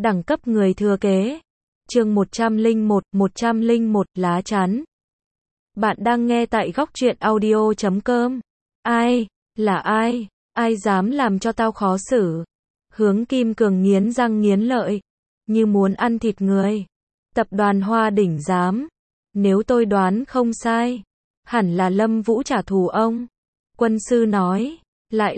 Đẳng cấp người thừa kế. Chương 101, lá chắn. Bạn đang nghe tại góc truyện audio.com. Ai? Là ai? Ai dám làm cho tao khó xử? Hướng Kim Cường nghiến răng nghiến lợi, như muốn ăn thịt người. Tập đoàn Hoa Đỉnh dám. Nếu tôi đoán không sai, hẳn là Lâm Vũ trả thù ông. Quân sư nói, lại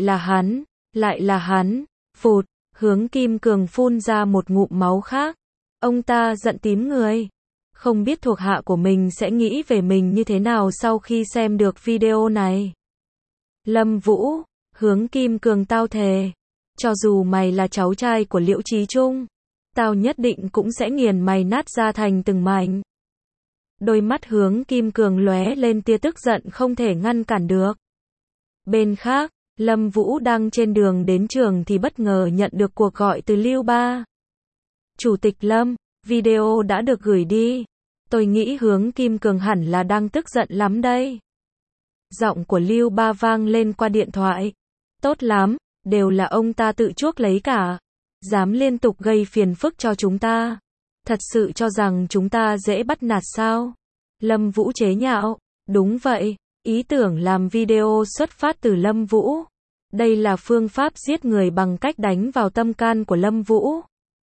là hắn. Phụt, Hướng Kim Cường phun ra một ngụm máu khác. Ông ta giận tím người. Không biết thuộc hạ của mình sẽ nghĩ về mình như thế nào sau khi xem được video này. Lâm Vũ, Hướng Kim Cường, tao thề, cho dù mày là cháu trai của Liễu Chí Trung, tao nhất định cũng sẽ nghiền mày nát ra thành từng mảnh. Đôi mắt Hướng Kim Cường lóe lên tia tức giận không thể ngăn cản được. Bên khác, Lâm Vũ đang trên đường đến trường thì bất ngờ nhận được cuộc gọi từ Lưu Ba. Chủ tịch Lâm, video đã được gửi đi. Tôi nghĩ Hướng Kim Cường hẳn là đang tức giận lắm đây. Giọng của Lưu Ba vang lên qua điện thoại. Tốt lắm, đều là ông ta tự chuốc lấy cả. Dám liên tục gây phiền phức cho chúng ta. Thật sự cho rằng chúng ta dễ bắt nạt sao? Lâm Vũ chế nhạo. Đúng vậy, ý tưởng làm video xuất phát từ Lâm Vũ. Đây là phương pháp giết người bằng cách đánh vào tâm can của Lâm Vũ.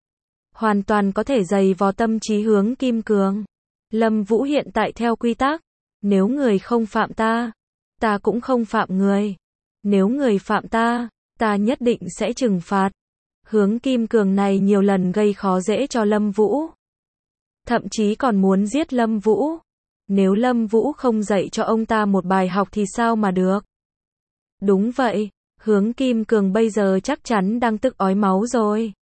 Hoàn toàn có thể dày vò tâm trí Hướng Kim Cường. Lâm Vũ hiện tại theo quy tắc, nếu người không phạm ta, ta cũng không phạm người. Nếu người phạm ta, ta nhất định sẽ trừng phạt. Hướng Kim Cường này nhiều lần gây khó dễ cho Lâm Vũ. Thậm chí còn muốn giết Lâm Vũ. Nếu Lâm Vũ không dạy cho ông ta một bài học thì sao mà được. Đúng vậy, Hướng Kim Cường bây giờ chắc chắn đang tức ói máu rồi.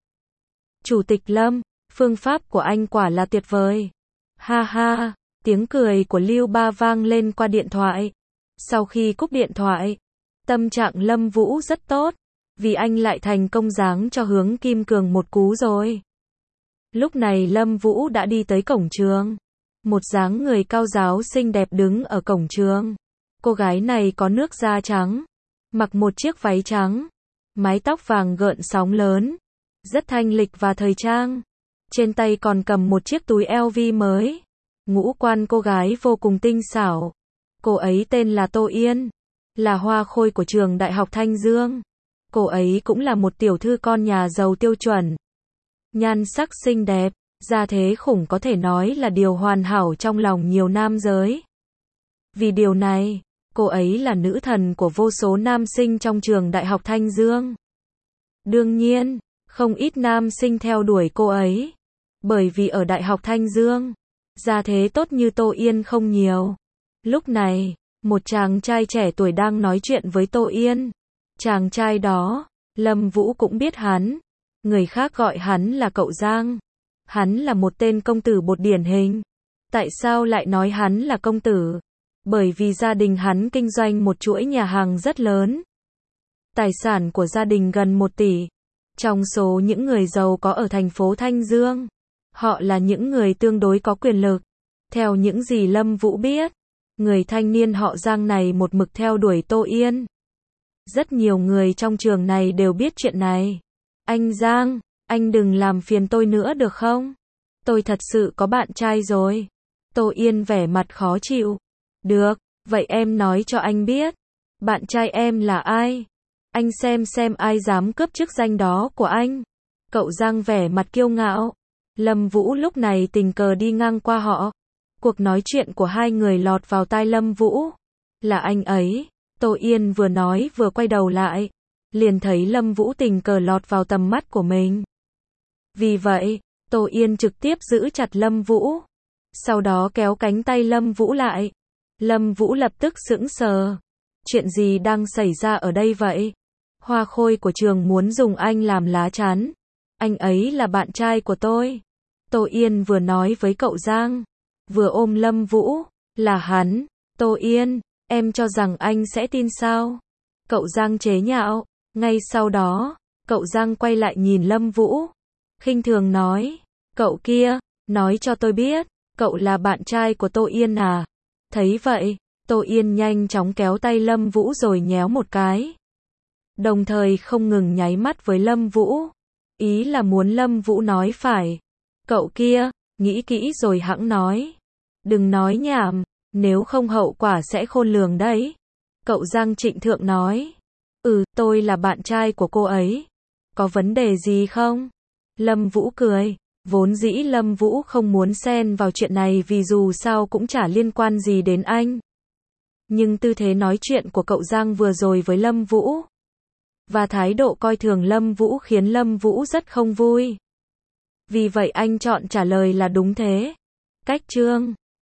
Chủ tịch Lâm, phương pháp của anh quả là tuyệt vời. Ha ha, tiếng cười của Lưu Ba vang lên qua điện thoại. Sau khi cúp điện thoại, tâm trạng Lâm Vũ rất tốt, vì anh lại thành công giáng cho Hướng Kim Cường một cú rồi. Lúc này Lâm Vũ đã đi tới cổng trường. Một dáng người cao ráo xinh đẹp đứng ở cổng trường. Cô gái này có nước da trắng, mặc một chiếc váy trắng, mái tóc vàng gợn sóng lớn, rất thanh lịch và thời trang. Trên tay còn cầm một chiếc túi LV mới. Ngũ quan cô gái vô cùng tinh xảo. Cô ấy tên là Tô Yên, là hoa khôi của trường Đại học Thanh Dương. Cô ấy cũng là một tiểu thư con nhà giàu tiêu chuẩn. Nhan sắc xinh đẹp, gia thế khủng, có thể nói là điều hoàn hảo trong lòng nhiều nam giới. Vì điều này, cô ấy là nữ thần của vô số nam sinh trong trường Đại học Thanh Dương. Đương nhiên, không ít nam sinh theo đuổi cô ấy. Bởi vì ở Đại học Thanh Dương, gia thế tốt như Tô Yên không nhiều. Lúc này, một chàng trai trẻ tuổi đang nói chuyện với Tô Yên. Chàng trai đó, Lâm Vũ cũng biết hắn. Người khác gọi hắn là cậu Giang. Hắn là một tên công tử bột điển hình. Tại sao lại nói hắn là công tử? Bởi vì gia đình hắn kinh doanh một chuỗi nhà hàng rất lớn. Tài sản của gia đình gần 1 tỷ. Trong số những người giàu có ở thành phố Thanh Dương, họ là những người tương đối có quyền lực. Theo những gì Lâm Vũ biết, người thanh niên họ Giang này một mực theo đuổi Tô Yên. Rất nhiều người trong trường này đều biết chuyện này. Anh Giang, anh đừng làm phiền tôi nữa được không? Tôi thật sự có bạn trai rồi. Tô Yên vẻ mặt khó chịu. Được, vậy em nói cho anh biết. Bạn trai em là ai? Anh xem ai dám cướp chức danh đó của anh. Cậu Giang vẻ mặt kiêu ngạo. Lâm Vũ lúc này tình cờ đi ngang qua họ. Cuộc nói chuyện của hai người lọt vào tai Lâm Vũ. Là anh ấy. Tô Yên vừa nói vừa quay đầu lại. Liền thấy Lâm Vũ tình cờ lọt vào tầm mắt của mình. Vì vậy, Tô Yên trực tiếp giữ chặt Lâm Vũ. Sau đó kéo cánh tay Lâm Vũ lại. Lâm Vũ lập tức sững sờ. Chuyện gì đang xảy ra ở đây vậy? Hoa khôi của trường muốn dùng anh làm lá chắn. Anh ấy là bạn trai của tôi. Tô Yên vừa nói với cậu Giang, vừa ôm Lâm Vũ. Là hắn. Tô Yên, em cho rằng anh sẽ tin sao? Cậu Giang chế nhạo. Ngay sau đó, cậu Giang quay lại nhìn Lâm Vũ. Khinh thường nói. Cậu kia, nói cho tôi biết, cậu là bạn trai của Tô Yên à? Thấy vậy, Tô Yên nhanh chóng kéo tay Lâm Vũ rồi nhéo một cái. Đồng thời không ngừng nháy mắt với Lâm Vũ. Ý là muốn Lâm Vũ nói phải. Cậu kia, nghĩ kỹ rồi hẵng nói. Đừng nói nhảm, nếu không hậu quả sẽ khôn lường đấy. Cậu Giang trịnh thượng nói. Tôi là bạn trai của cô ấy. Có vấn đề gì không? Lâm Vũ cười. Vốn dĩ Lâm Vũ không muốn xen vào chuyện này vì dù sao cũng chả liên quan gì đến anh. Nhưng tư thế nói chuyện của cậu Giang vừa rồi với Lâm Vũ và thái độ coi thường Lâm Vũ khiến Lâm Vũ rất không vui. Vì vậy anh chọn trả lời là đúng thế. Cách chương